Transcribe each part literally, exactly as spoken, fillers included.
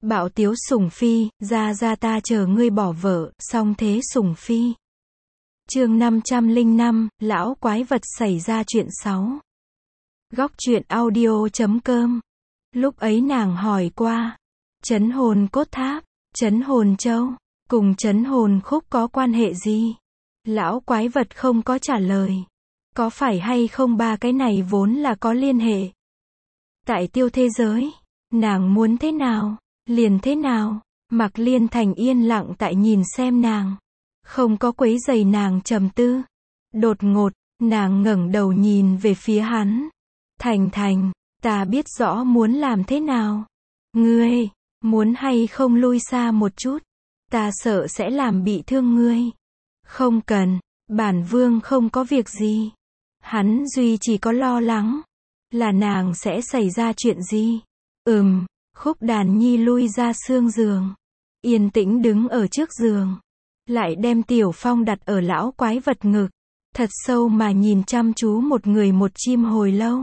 Bạo tiếu sủng phi, ra ra ta chờ ngươi bỏ vợ, song thế sủng phi. Chương năm trăm lẻ năm, lão quái vật xảy ra chuyện sáu. Góc truyện audio chấm com. Lúc ấy nàng hỏi qua, trấn hồn cốt tháp, trấn hồn châu, cùng trấn hồn khúc có quan hệ gì? Lão quái vật không có trả lời. Có phải hay không ba cái này vốn là có liên hệ? Tại tiêu thế giới, nàng muốn thế nào, liền thế nào. Mạc Liên Thành yên lặng tại nhìn xem nàng. Không có quấy rầy nàng trầm tư. Đột ngột, nàng ngẩng đầu nhìn về phía hắn. Thành Thành, ta biết rõ muốn làm thế nào. Ngươi, muốn hay không lui xa một chút? Ta sợ sẽ làm bị thương ngươi. Không cần, bản vương không có việc gì. Hắn duy chỉ có lo lắng là nàng sẽ xảy ra chuyện gì. Ừm, Khúc Đàn Nhi lui ra xương giường, yên tĩnh đứng ở trước giường, lại đem Tiểu Phong đặt ở lão quái vật ngực, thật sâu mà nhìn chăm chú một người một chim hồi lâu.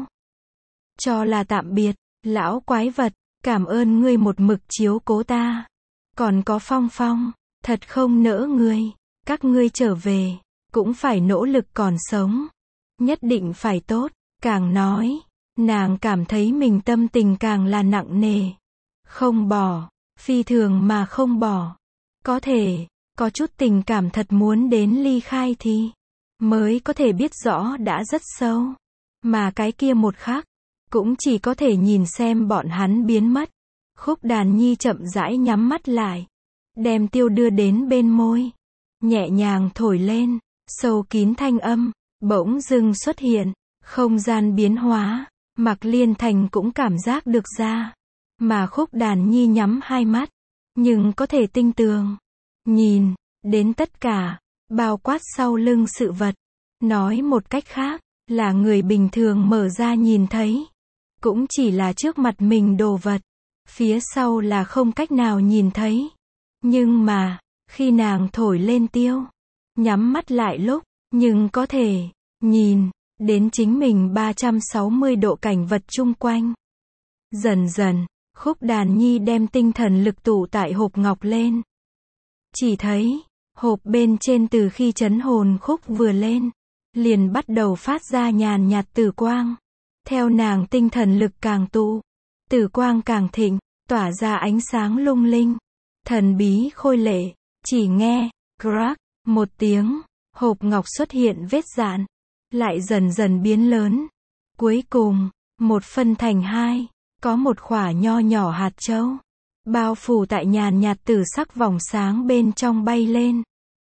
Cho là tạm biệt, lão quái vật, cảm ơn ngươi một mực chiếu cố ta. Còn có Phong Phong, thật không nỡ ngươi, các ngươi trở về, cũng phải nỗ lực còn sống. Nhất định phải tốt, càng nói, nàng cảm thấy mình tâm tình càng là nặng nề. Không bỏ, phi thường mà không bỏ. Có thể, có chút tình cảm thật muốn đến ly khai thì, mới có thể biết rõ đã rất sâu. Mà cái kia một khắc, cũng chỉ có thể nhìn xem bọn hắn biến mất. Khúc Đàn Nhi chậm rãi nhắm mắt lại, đem tiêu đưa đến bên môi, nhẹ nhàng thổi lên, sâu kín thanh âm, bỗng dưng xuất hiện, không gian biến hóa, Mạc Liên Thành cũng cảm giác được ra. Mà Khúc Đàn Nhi nhắm hai mắt, nhưng có thể tinh tường nhìn đến tất cả, bao quát sau lưng sự vật. Nói một cách khác, là người bình thường mở ra nhìn thấy, cũng chỉ là trước mặt mình đồ vật, phía sau là không cách nào nhìn thấy. Nhưng mà, khi nàng thổi lên tiêu, nhắm mắt lại lúc, nhưng có thể nhìn đến chính mình ba trăm sáu mươi độ cảnh vật chung quanh. Dần dần, Khúc Đàn Nhi đem tinh thần lực tụ tại hộp ngọc lên. Chỉ thấy, hộp bên trên từ khi trấn hồn khúc vừa lên, liền bắt đầu phát ra nhàn nhạt tử quang. Theo nàng tinh thần lực càng tụ, tử quang càng thịnh, tỏa ra ánh sáng lung linh, thần bí khôi lệ. Chỉ nghe, crack, một tiếng, hộp ngọc xuất hiện vết dạn, lại dần dần biến lớn. Cuối cùng, một phân thành hai, có một khỏa nho nhỏ hạt châu, bao phủ tại nhàn nhạt tử sắc vòng sáng bên trong bay lên.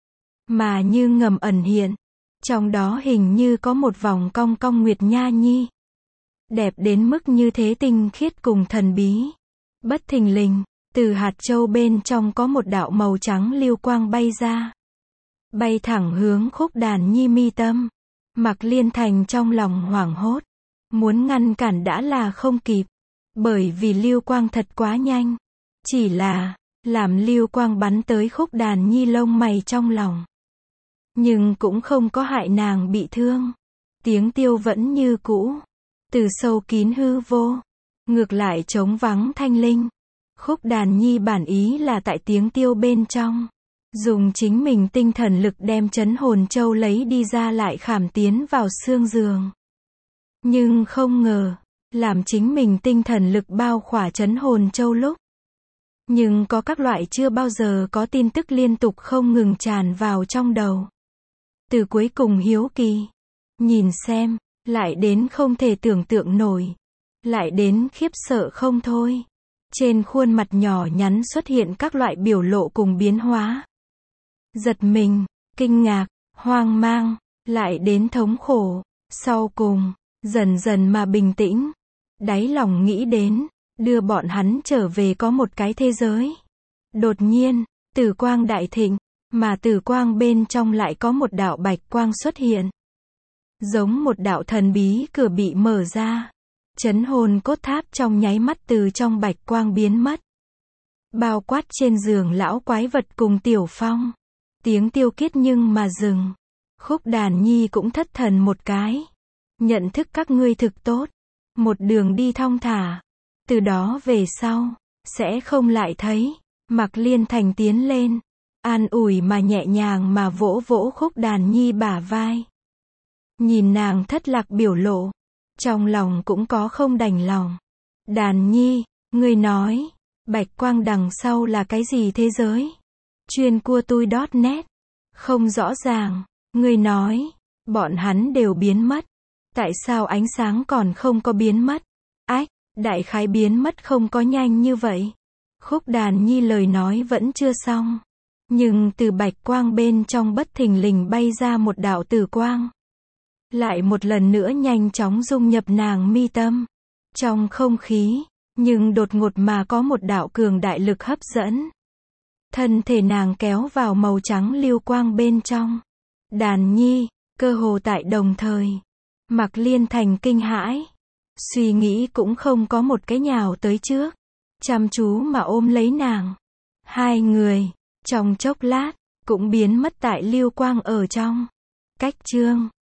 Mà như ngầm ẩn hiện, trong đó hình như có một vòng cong cong nguyệt nha nhi. Đẹp đến mức như thế tinh khiết cùng thần bí. Bất thình lình, từ hạt châu bên trong có một đạo màu trắng lưu quang bay ra. Bay thẳng hướng Khúc Đàn Nhi mi tâm. Mạc Liên Thành trong lòng hoảng hốt, muốn ngăn cản đã là không kịp, bởi vì lưu quang thật quá nhanh. Chỉ là, làm lưu quang bắn tới Khúc Đàn Nhi lông mày trong lòng, nhưng cũng không có hại nàng bị thương. Tiếng tiêu vẫn như cũ, từ sâu kín hư vô, ngược lại trống vắng thanh linh. Khúc Đàn Nhi bản ý là tại tiếng tiêu bên trong, dùng chính mình tinh thần lực đem trấn hồn châu lấy đi ra lại khảm tiến vào xương giường. Nhưng không ngờ, làm chính mình tinh thần lực bao khỏa trấn hồn châu lúc, nhưng có các loại chưa bao giờ có tin tức liên tục không ngừng tràn vào trong đầu. Từ cuối cùng hiếu kỳ, nhìn xem, lại đến không thể tưởng tượng nổi, lại đến khiếp sợ không thôi. Trên khuôn mặt nhỏ nhắn xuất hiện các loại biểu lộ cùng biến hóa. Giật mình, kinh ngạc, hoang mang, lại đến thống khổ. Sau cùng, dần dần mà bình tĩnh. Đáy lòng nghĩ đến, đưa bọn hắn trở về có một cái thế giới. Đột nhiên, tử quang đại thịnh, mà tử quang bên trong lại có một đạo bạch quang xuất hiện. Giống một đạo thần bí cửa bị mở ra. Trấn hồn cốt tháp trong nháy mắt từ trong bạch quang biến mất. Bao quát trên giường lão quái vật cùng Tiểu Phong. Tiếng tiêu kiết nhưng mà dừng. Khúc Đàn Nhi cũng thất thần một cái. Nhận thức các ngươi thực tốt. Một đường đi thong thả. Từ đó về sau, sẽ không lại thấy. Mạc Liên Thành tiến lên, an ủi mà nhẹ nhàng mà vỗ vỗ Khúc Đàn Nhi bả vai. Nhìn nàng thất lạc biểu lộ, trong lòng cũng có không đành lòng. Đàn Nhi, ngươi nói, bạch quang đằng sau là cái gì thế giới? Chuyên cua tui .net. Không rõ ràng, ngươi nói, bọn hắn đều biến mất. Tại sao ánh sáng còn không có biến mất? Ách, đại khái biến mất không có nhanh như vậy. Khúc Đàn Nhi lời nói vẫn chưa xong. Nhưng từ bạch quang bên trong bất thình lình bay ra một đạo tử quang. Lại một lần nữa nhanh chóng dung nhập nàng mi tâm. Trong không khí, nhưng đột ngột mà có một đạo cường đại lực hấp dẫn. Thân thể nàng kéo vào màu trắng lưu quang bên trong. Đàn Nhi, cơ hồ tại đồng thời. Mạc Liên Thành kinh hãi. Suy nghĩ cũng không có một cái nhào tới trước. Chăm chú mà ôm lấy nàng. Hai người, trong chốc lát, cũng biến mất tại lưu quang ở trong. Cách chương